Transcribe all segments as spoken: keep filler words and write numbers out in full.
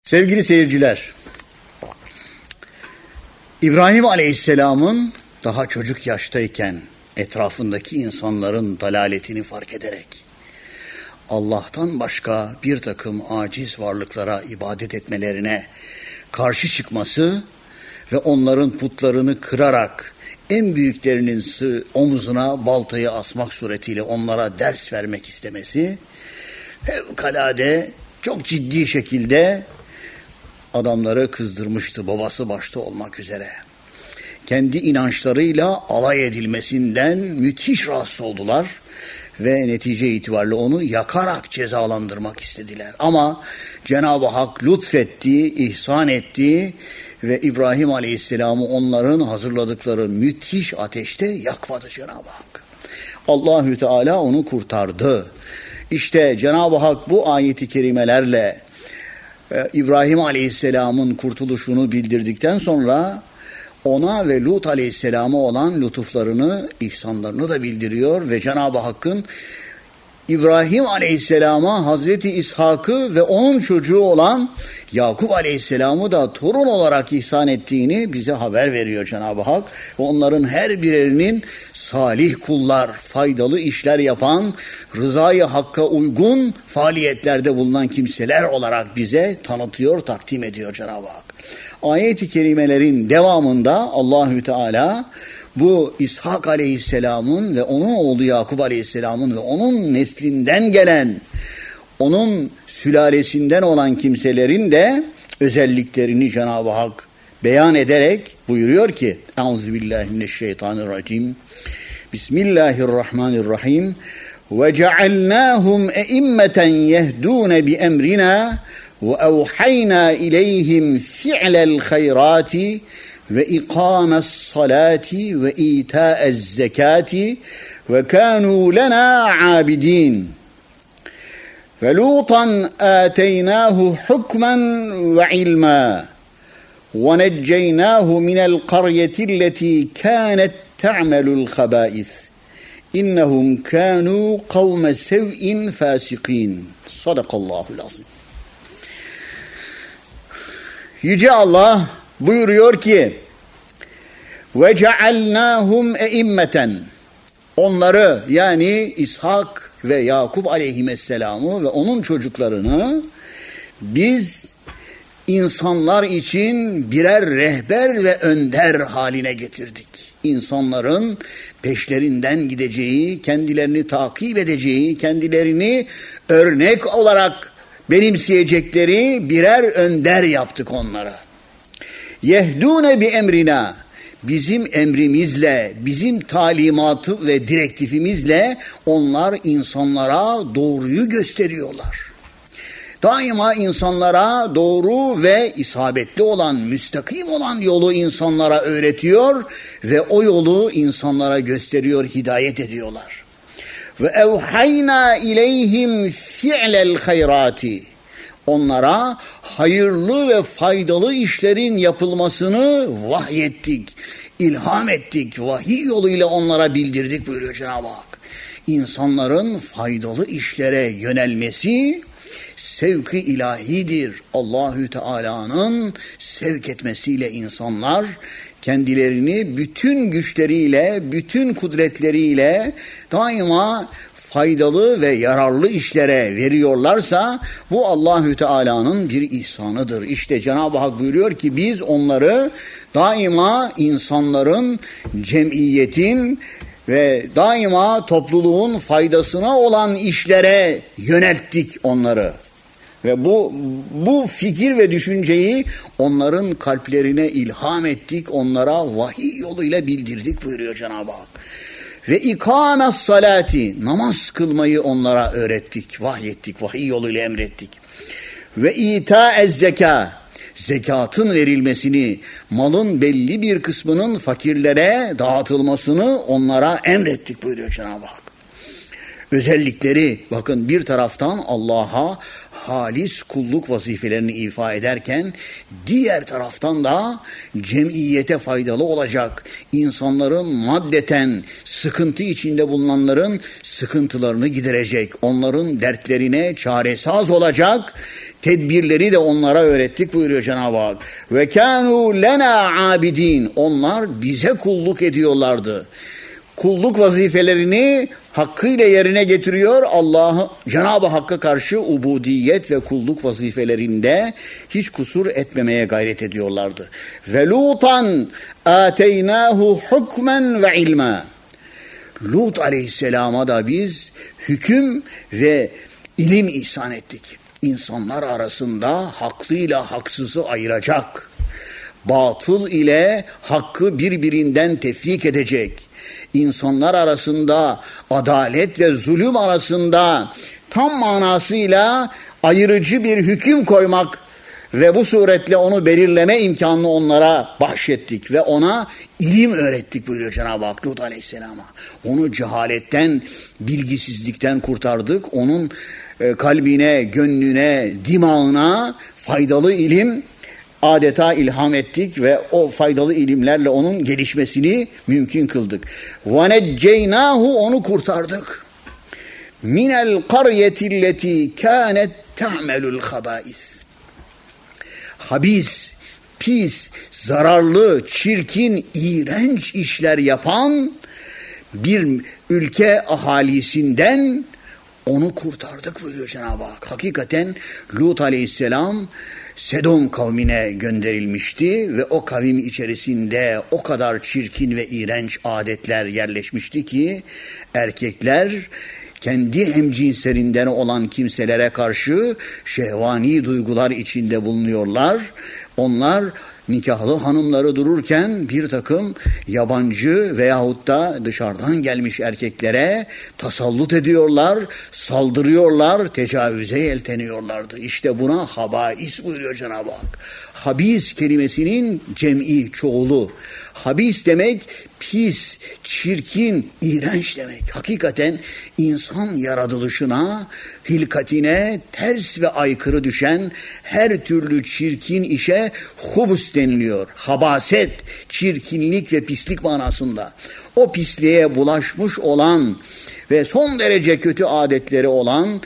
Sevgili seyirciler, İbrahim Aleyhisselam'ın daha çocuk yaştayken etrafındaki insanların dalaletini fark ederek Allah'tan başka bir takım aciz varlıklara ibadet etmelerine karşı çıkması ve onların putlarını kırarak en büyüklerinin omuzuna baltayı asmak suretiyle onlara ders vermek istemesi fevkalade çok ciddi şekilde adamları kızdırmıştı, babası başta olmak üzere. Kendi inançlarıyla alay edilmesinden müthiş rahatsız oldular ve netice itibariyle onu yakarak cezalandırmak istediler. Ama Cenab-ı Hak lütfetti, ihsan etti ve İbrahim Aleyhisselam'ı onların hazırladıkları müthiş ateşte yakmadı Cenab-ı Hak. Allahü Teala onu kurtardı. İşte Cenab-ı Hak bu ayeti kerimelerle İbrahim Aleyhisselam'ın kurtuluşunu bildirdikten sonra ona ve Lut Aleyhisselam'a olan lütuflarını, ihsanlarını da bildiriyor ve Cenab-ı Hakk'ın İbrahim Aleyhisselam'a Hazreti İshak'ı ve onun çocuğu olan Yakup Aleyhisselam'ı da torun olarak ihsan ettiğini bize haber veriyor Cenab-ı Hak. Ve onların her birinin salih kullar, faydalı işler yapan, rızayı Hakk'a uygun faaliyetlerde bulunan kimseler olarak bize tanıtıyor, takdim ediyor Cenab-ı Hak. Ayet-i kerimelerin devamında Allahü Teala bu İshak Aleyhisselam'ın ve onun oğlu Yakup Aleyhisselam'ın ve onun neslinden gelen, onun sülalesinden olan kimselerin de özelliklerini Cenab-ı Hak beyan ederek buyuruyor ki: Euzubillahimineşşeytanirracim. Bismillahirrahmanirrahim. Ve cealnâhum eimmeten yehdûne bi emrina ve evhayna ileyhim fi'lel hayrati ve ikames salati ve itâez zekati ve kânû lenâ âbidîn. Ve Lutan âteynâhu hukmen ve ilmâ ve necceynâhu minel qaryetilleti kânet te'melul habâis. İnnehum kânû kavme sev'in fâsikîn. Sadakallâhul azim. Yüce Allah buyuruyor ki: ve cealnâhum eimmeten, onları yani İshak ve Yakup aleyhisselamı ve onun çocuklarını biz insanlar için birer rehber ve önder haline getirdik. İnsanların peşlerinden gideceği, kendilerini takip edeceği, kendilerini örnek olarak benimseyecekleri birer önder yaptık onlara. Yehdûne bi emrina, bizim emrimizle, bizim talimatı ve direktifimizle onlar insanlara doğruyu gösteriyorlar. Daima insanlara doğru ve isabetli olan, müstakim olan yolu insanlara öğretiyor ve o yolu insanlara gösteriyor, hidayet ediyorlar. Ve evhayna ileyhim fi'lel hayrati, onlara hayırlı ve faydalı işlerin yapılmasını vahyettik, ilham ettik, vahiy yoluyla onlara bildirdik buyuruyor Cenab-ı Hak. İnsanların faydalı işlere yönelmesi sevk-i ilahidir. Allahü Teala'nın sevk etmesiyle insanlar kendilerini bütün güçleriyle, bütün kudretleriyle daima faydalı ve yararlı işlere veriyorlarsa bu Allahü Teala'nın bir ihsanıdır. İşte Cenab-ı Hak buyuruyor ki biz onları daima insanların, cemiyetin ve daima topluluğun faydasına olan işlere yönelttik onları. Ve bu bu fikir ve düşünceyi onların kalplerine ilham ettik, onlara vahiy yoluyla bildirdik buyuruyor Cenab-ı Hak. Ve ikames salati, namaz kılmayı onlara öğrettik, vahyettik, vahiy yoluyla emrettik. Ve itâez zekâ, zekatın verilmesini, malın belli bir kısmının fakirlere dağıtılmasını onlara emrettik buyuruyor Cenab-ı Hak. Özellikleri bakın, bir taraftan Allah'a halis kulluk vazifelerini ifa ederken diğer taraftan da cemiyete faydalı olacak, insanların maddeten sıkıntı içinde bulunanların sıkıntılarını giderecek, onların dertlerine çaresaz olacak, tedbirleri de onlara öğrettik buyuruyor Cenab-ı Hak. Ve kânû lenâ abidin. Onlar bize kulluk ediyorlardı. Kulluk vazifelerini hakkıyla yerine getiriyor. Allah'ı, Cenab-ı Hakk'a karşı ubudiyet ve kulluk vazifelerinde hiç kusur etmemeye gayret ediyorlardı. Ve Lutan âteynâhu hukmen ve ilmâ. Lut aleyhisselama da biz hüküm ve ilim ihsan ettik. İnsanlar arasında haklıyla haksızı ayıracak, batıl ile hakkı birbirinden tefrik edecek, İnsanlar arasında adalet ve zulüm arasında tam manasıyla ayırıcı bir hüküm koymak ve bu suretle onu belirleme imkanını onlara bahşettik ve ona ilim öğrettik buyuruyor Cenab-ı Hak Lut aleyhisselama. Onu cehaletten, bilgisizlikten kurtardık. Onun kalbine, gönlüne, dimağına faydalı ilim adeta ilham ettik ve o faydalı ilimlerle onun gelişmesini mümkün kıldık. وَنَجَّيْنَاهُ Onu kurtardık. مِنَ الْقَرْيَةِ الَّتِي كَانَتْ تَعْمَلُ الْخَبَائِثِ Habis, pis, zararlı, çirkin, iğrenç işler yapan bir ülke ahalisinden onu kurtardık buyuruyor Cenab-ı Hak. Hakikaten Lut aleyhisselam Sedom kavmine gönderilmişti ve o kavim içerisinde o kadar çirkin ve iğrenç adetler yerleşmişti ki erkekler kendi hemcinslerinden olan kimselere karşı şehvani duygular içinde bulunuyorlar. Onlar nikahlı hanımları dururken bir takım yabancı veyahut da dışarıdan gelmiş erkeklere tasallut ediyorlar, saldırıyorlar, tecavüze yelteniyorlardı. İşte buna habais buyuruyor Cenab-ı Hak. Habis kelimesinin cem'i, çoğulu. Habis demek pis, çirkin, iğrenç demek. Hakikaten insan yaratılışına, hilkatine ters ve aykırı düşen her türlü çirkin işe hubus deniliyor. Habaset, çirkinlik ve pislik manasında. O pisliğe bulaşmış olan ve son derece kötü adetleri olan,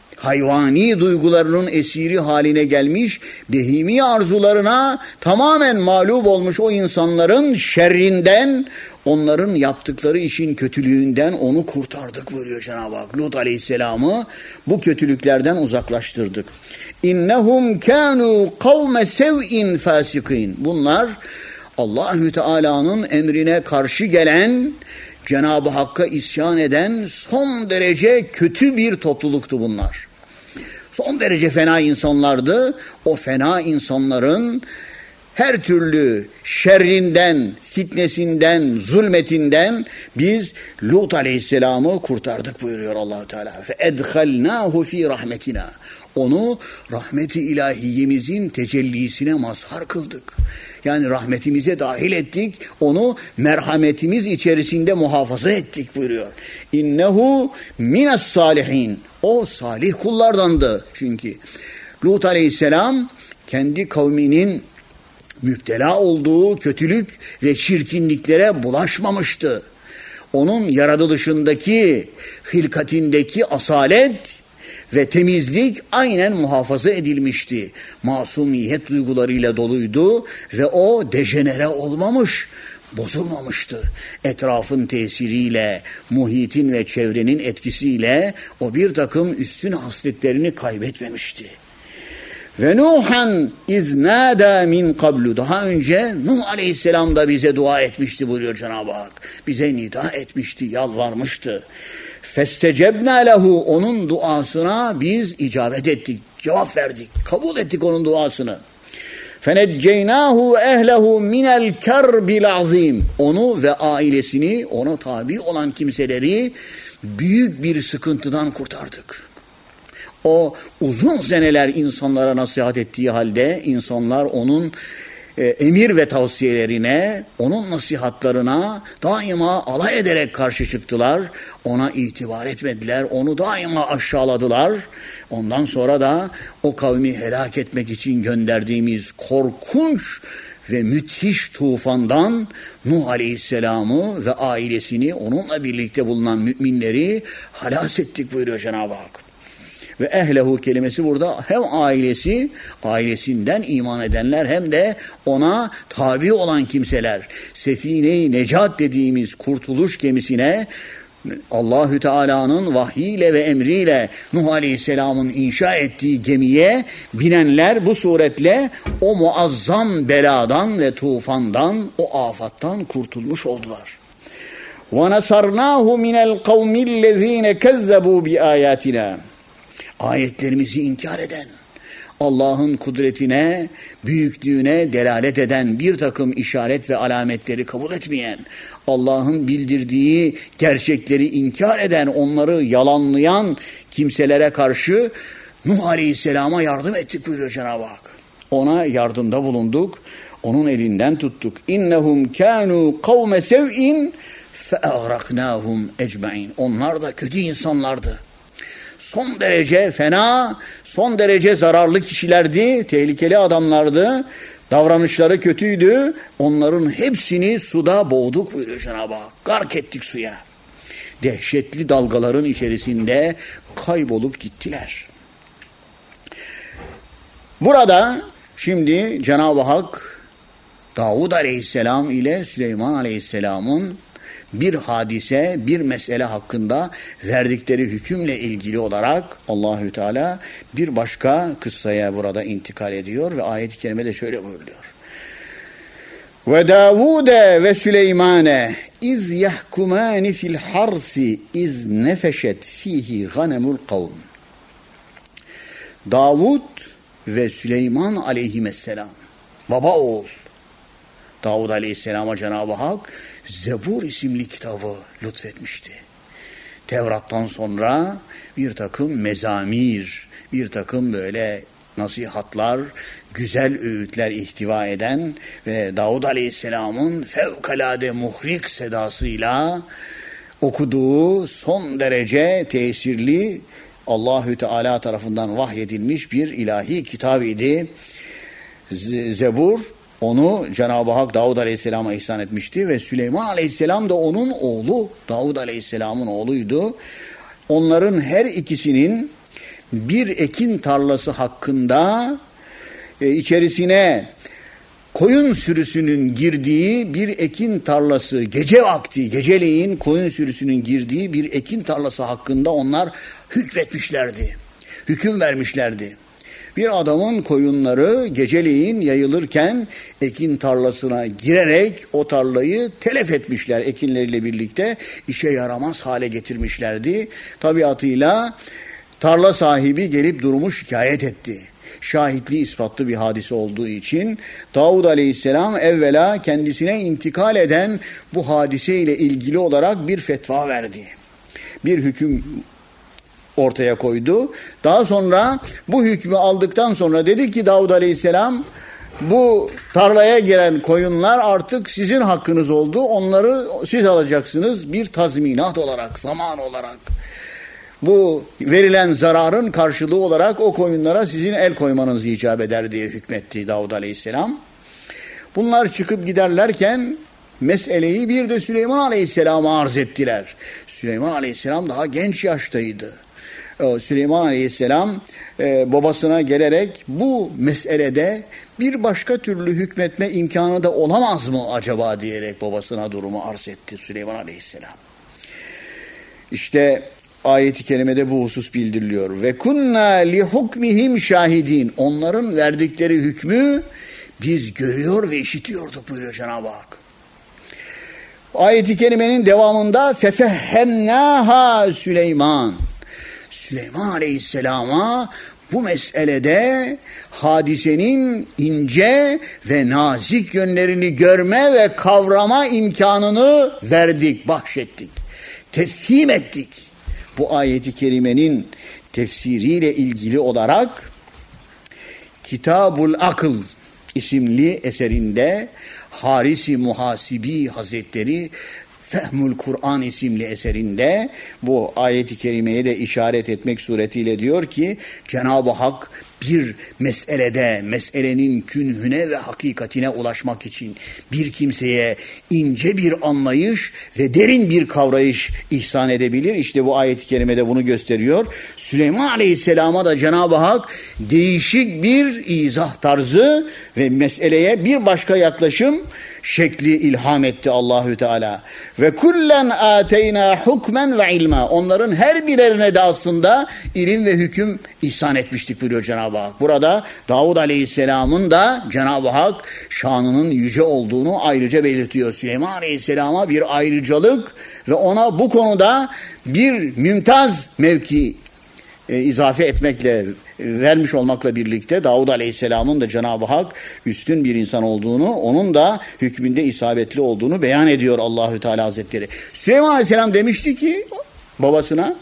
hayvani duygularının esiri haline gelmiş, behimi arzularına tamamen mağlup olmuş o insanların şerrinden, onların yaptıkları işin kötülüğünden onu kurtardık buyuruyor Cenab-ı Hak. Lut aleyhisselamı bu kötülüklerden uzaklaştırdık. İnnehum kânû kavme sev'in fâsikîn. Bunlar Allahü Teala'nın emrine karşı gelen, Cenab-ı Hakk'a isyan eden son derece kötü bir topluluktu bunlar. Son derece fena insanlardı. O fena insanların her türlü şerrinden, fitnesinden, zulmetinden biz Lut aleyhisselamı kurtardık buyuruyor Allah-u Teala. فَاَدْخَلْنَاهُ ف۪ي rahmetina. Onu rahmeti ilahiyemizin tecellisine mazhar kıldık. Yani rahmetimize dahil ettik. Onu merhametimiz içerisinde muhafaza ettik buyuruyor. İnnehu minas salihin. O salih kullardandı çünkü. Lut aleyhisselam kendi kavminin müptela olduğu kötülük ve çirkinliklere bulaşmamıştı. Onun yaratılışındaki, hilkatindeki asalet ve temizlik aynen muhafaza edilmişti. Masumiyet duygularıyla doluydu ve o dejenere olmamış, bozulmamıştı. Etrafın tesiriyle, muhitin ve çevrenin etkisiyle o bir takım üstün hasletlerini kaybetmemişti. Ve Nuhan iznâdâ min kablu. Daha önce Nuh aleyhisselam da bize dua etmişti buyuruyor Cenab-ı Hak. Bize nida etmişti, yalvarmıştı. Festecebnâ lehu. Onun duasına biz icabet ettik, cevap verdik, kabul ettik onun duasını. Fenecceynâhu ve ehlehu minel kerbil azîm. Onu ve ailesini, ona tabi olan kimseleri büyük bir sıkıntıdan kurtardık. O uzun seneler insanlara nasihat ettiği halde insanlar onun e, emir ve tavsiyelerine, onun nasihatlarına daima alay ederek karşı çıktılar. Ona itibar etmediler, onu daima aşağıladılar. Ondan sonra da o kavmi helak etmek için gönderdiğimiz korkunç ve müthiş tufandan Nuh Aleyhisselam'ı ve ailesini, onunla birlikte bulunan müminleri halas ettik buyuruyor Cenab-ı Hak. Ve ehlehu kelimesi burada hem ailesi, ailesinden iman edenler hem de ona tabi olan kimseler. Sefine-i Necat dediğimiz kurtuluş gemisine Allahü Teala'nın vahyiyle ve emriyle Nuh Aleyhisselam'ın inşa ettiği gemiye binenler bu suretle o muazzam beladan ve tufandan, o afattan kurtulmuş oldular. وَنَصَرْنَاهُ مِنَ الْقَوْمِ الَّذ۪ينَ كَذَّبُوا بِآيَاتِنَا Ayetlerimizi inkar eden, Allah'ın kudretine, büyüklüğüne delalet eden bir takım işaret ve alametleri kabul etmeyen, Allah'ın bildirdiği gerçekleri inkar eden, onları yalanlayan kimselere karşı Nuh Aleyhisselam'a yardım ettik buyuruyor Cenab-ı Hak. Ona yardımda bulunduk, onun elinden tuttuk. İnnehum kânû kavme sev'in fe'agraknâhum ecmaîn. Onlar da kötü insanlardı. Son derece fena, son derece zararlı kişilerdi, tehlikeli adamlardı, davranışları kötüydü. Onların hepsini suda boğduk buyuruyor Cenab-ı Hak. Gark ettik suya. Dehşetli dalgaların içerisinde kaybolup gittiler. Burada şimdi Cenab-ı Hak Davud Aleyhisselam ile Süleyman Aleyhisselam'ın bir hadise, bir mesele hakkında verdikleri hükümle ilgili olarak Allahü Teala bir başka kıssaya burada intikal ediyor ve ayet-i kerimede şöyle buyuruyor. Ve Davude ve Süleymane iz yahkumani fil harsi iz nefeşet fihi ganemul kavm. Davud ve Süleyman aleyhisselam, baba oğul Davud Aleyhisselam'a Cenab-ı Hak Zebur isimli kitabı lütfetmişti. Tevrat'tan sonra bir takım mezamir, bir takım böyle nasihatlar, güzel öğütler ihtiva eden ve Davud Aleyhisselam'ın fevkalade muhrik sedasıyla okuduğu son derece tesirli Allahü Teala tarafından vahyedilmiş bir ilahi kitap idi. Zebur, onu Cenab-ı Hak Davud Aleyhisselam'a ihsan etmişti ve Süleyman Aleyhisselam da onun oğlu, Davud Aleyhisselam'ın oğluydu. Onların her ikisinin bir ekin tarlası hakkında e, içerisine koyun sürüsünün girdiği bir ekin tarlası, gece vakti, geceleyin koyun sürüsünün girdiği bir ekin tarlası hakkında onlar hükmetmişlerdi, hüküm vermişlerdi. Bir adamın koyunları geceleyin yayılırken ekin tarlasına girerek o tarlayı telef etmişler, ekinleriyle birlikte işe yaramaz hale getirmişlerdi. Tabiatıyla tarla sahibi gelip durumu şikayet etti. Şahitli ispatlı bir hadise olduğu için Davud Aleyhisselam evvela kendisine intikal eden bu hadiseyle ilgili olarak bir fetva verdi. Bir hüküm ortaya koydu. Daha sonra bu hükmü aldıktan sonra dedi ki Davud Aleyhisselam, bu tarlaya giren koyunlar artık sizin hakkınız oldu. Onları siz alacaksınız bir tazminat olarak, zaman olarak. Bu verilen zararın karşılığı olarak o koyunlara sizin el koymanız icap eder diye hükmetti Davud Aleyhisselam. Bunlar çıkıp giderlerken meseleyi bir de Süleyman Aleyhisselam'a arz ettiler. Süleyman Aleyhisselam daha genç yaştaydı. Süleyman Aleyhisselam e, babasına gelerek bu meselede bir başka türlü hükmetme imkanı da olamaz mı acaba diyerek babasına durumu arz etti Süleyman Aleyhisselam. İşte ayet-i kerimede bu husus bildiriliyor. Ve kunna li hukmihim şahidin. Onların verdikleri hükmü biz görüyor ve işitiyorduk buyuruyor Cenab-ı Hak. Ayet-i kerimenin devamında fefehhemnaha Süleyman. Süleyman Aleyhisselam'a bu meselede hadisenin ince ve nazik yönlerini görme ve kavrama imkanını verdik, bahşettik, teslim ettik. Bu ayeti kerimenin tefsiriyle ilgili olarak Kitabul Akıl isimli eserinde Haris-i Muhasibi Hazretleri Fehmül Kur'an isimli eserinde bu ayeti kerimeye de işaret etmek suretiyle diyor ki Cenab-ı Hak bir meselede, meselenin künhüne ve hakikatine ulaşmak için bir kimseye ince bir anlayış ve derin bir kavrayış ihsan edebilir. İşte bu ayet-i kerimede bunu gösteriyor. Süleyman Aleyhisselam'a da Cenab-ı Hak değişik bir izah tarzı ve meseleye bir başka yaklaşım şekli ilham etti Allahü Teala. Ve kullen ateyna hukmen ve ilma. Onların her birerine de aslında ilim ve hüküm ihsan etmiştik buyuruyor Cenab-ı Hak. Burada Davud Aleyhisselam'ın da Cenab-ı Hak şanının yüce olduğunu ayrıca belirtiyor. Süleyman Aleyhisselam'a bir ayrıcalık ve ona bu konuda bir mümtaz mevki e, izafe etmekle, vermiş olmakla birlikte Davud Aleyhisselam'ın da Cenab-ı Hak üstün bir insan olduğunu, onun da hükmünde isabetli olduğunu beyan ediyor Allahü Teala Hazretleri. Süleyman Aleyhisselam demişti ki babasına,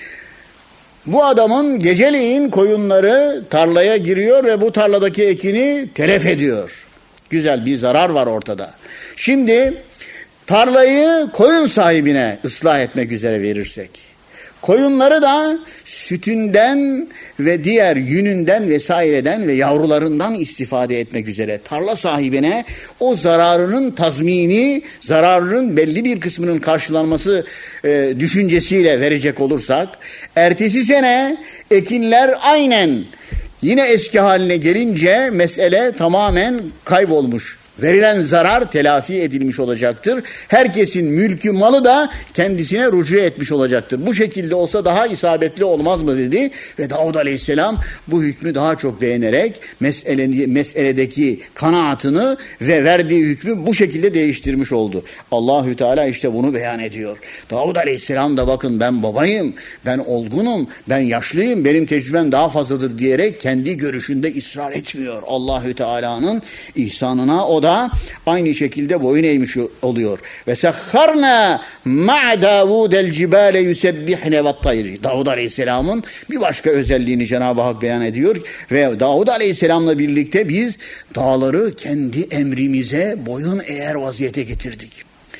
bu adamın geceleyin koyunları tarlaya giriyor ve bu tarladaki ekini telef ediyor. Güzel bir zarar var ortada. Şimdi tarlayı koyun sahibine ıslah etmek üzere verirsek, koyunları da sütünden ve diğer yününden vesaireden ve yavrularından istifade etmek üzere tarla sahibine o zararının tazmini, zararının belli bir kısmının karşılanması e, düşüncesiyle verecek olursak, ertesi sene ekinler aynen yine eski haline gelince mesele tamamen kaybolmuş. Verilen zarar telafi edilmiş olacaktır. Herkesin mülkü, malı da kendisine rücu etmiş olacaktır. Bu şekilde olsa daha isabetli olmaz mı dedi ve Davud Aleyhisselam bu hükmü daha çok beğenerek meseleni, meseledeki kanaatını ve verdiği hükmü bu şekilde değiştirmiş oldu. Allahü Teala işte bunu beyan ediyor. Davud Aleyhisselam da bakın ben babayım, ben olgunum, ben yaşlıyım, benim tecrübem daha fazladır diyerek kendi görüşünde ısrar etmiyor. Allahü Teala'nın ihsanına o da aynı şekilde boyun eğmiş oluyor. Ve sehharna ma'a Davud'el cibale yusebbihne ve't-tayr. Davud Aleyhisselam'ın bir başka özelliğini Cenab-ı Hak beyan ediyor ve Davud Aleyhisselam'la birlikte biz dağları kendi emrimize boyun eğer vaziyete getirdik.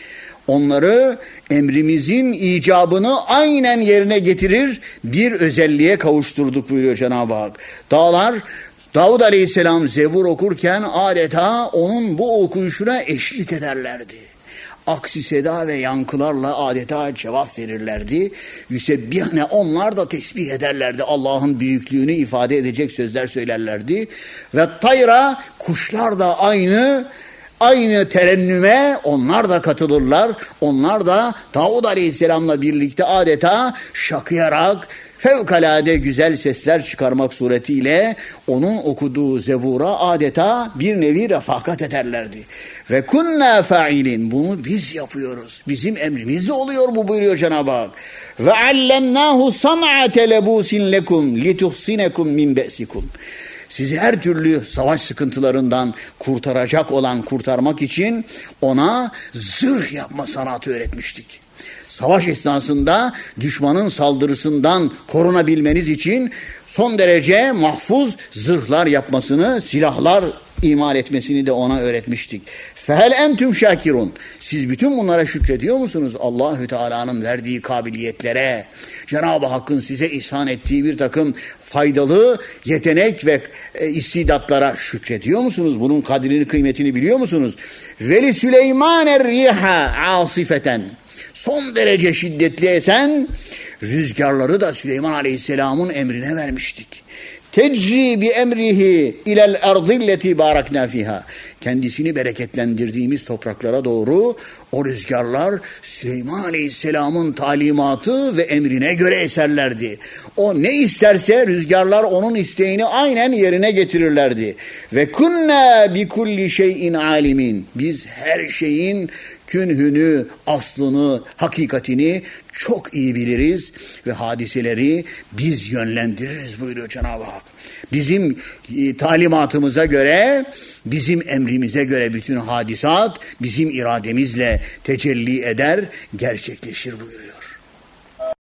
Onları emrimizin icabını aynen yerine getirir bir özelliğe kavuşturduk buyuruyor Cenab-ı Hak. Dağlar Davud Aleyhisselam Zebur okurken adeta onun bu okuyuşuna eşlik ederlerdi. Aksi seda ve yankılarla adeta cevap verirlerdi. Yüsebbihne, onlar da tesbih ederlerdi. Allah'ın büyüklüğünü ifade edecek sözler söylerlerdi. Ve tayra, kuşlar da aynı Aynı terennüme onlar da katılırlar. Onlar da Davud Aleyhisselam'la birlikte adeta şakıyarak fevkalade güzel sesler çıkarmak suretiyle onun okuduğu Zebur'a adeta bir nevi refakat ederlerdi. Ve kunna fa'ilin, bunu biz yapıyoruz. Bizim emrimizle oluyor bu buyuruyor Cenab-ı Hak. Ve allemnahu san'ate lebusin lekum lituhsinekum min be'sikum. Sizi her türlü savaş sıkıntılarından kurtaracak olan, kurtarmak için ona zırh yapma sanatı öğretmiştik. Savaş esnasında düşmanın saldırısından korunabilmeniz için son derece mahfuz zırhlar yapmasını, silahlar imal etmesini de ona öğretmiştik. Fehel entüm şakirun. Siz bütün bunlara şükrediyor musunuz? Allahü Teala'nın verdiği kabiliyetlere, Cenab-ı Hakk'ın size ihsan ettiği bir takım faydalı yetenek ve istidatlara şükrediyor musunuz? Bunun kadrini, kıymetini biliyor musunuz? Veli Süleyman er-riha asifeten. Son derece şiddetli esen rüzgarları da Süleyman Aleyhisselam'ın emrine vermiştik. Tecri bi emrihi ilel ardilleti barakna fiha. Kendisini bereketlendirdiğimiz topraklara doğru o rüzgarlar Süleyman Aleyhisselam'ın talimatı ve emrine göre eserlerdi. O ne isterse rüzgarlar onun isteğini aynen yerine getirirlerdi. Ve kunna bi kulli şeyin alimin. Biz her şeyin künhünü, aslını, hakikatini çok iyi biliriz ve hadiseleri biz yönlendiririz buyuruyor Cenab-ı Hak. Bizim e, talimatımıza göre, bizim emrimize göre bütün hadisat bizim irademizle tecelli eder, gerçekleşir buyuruyor.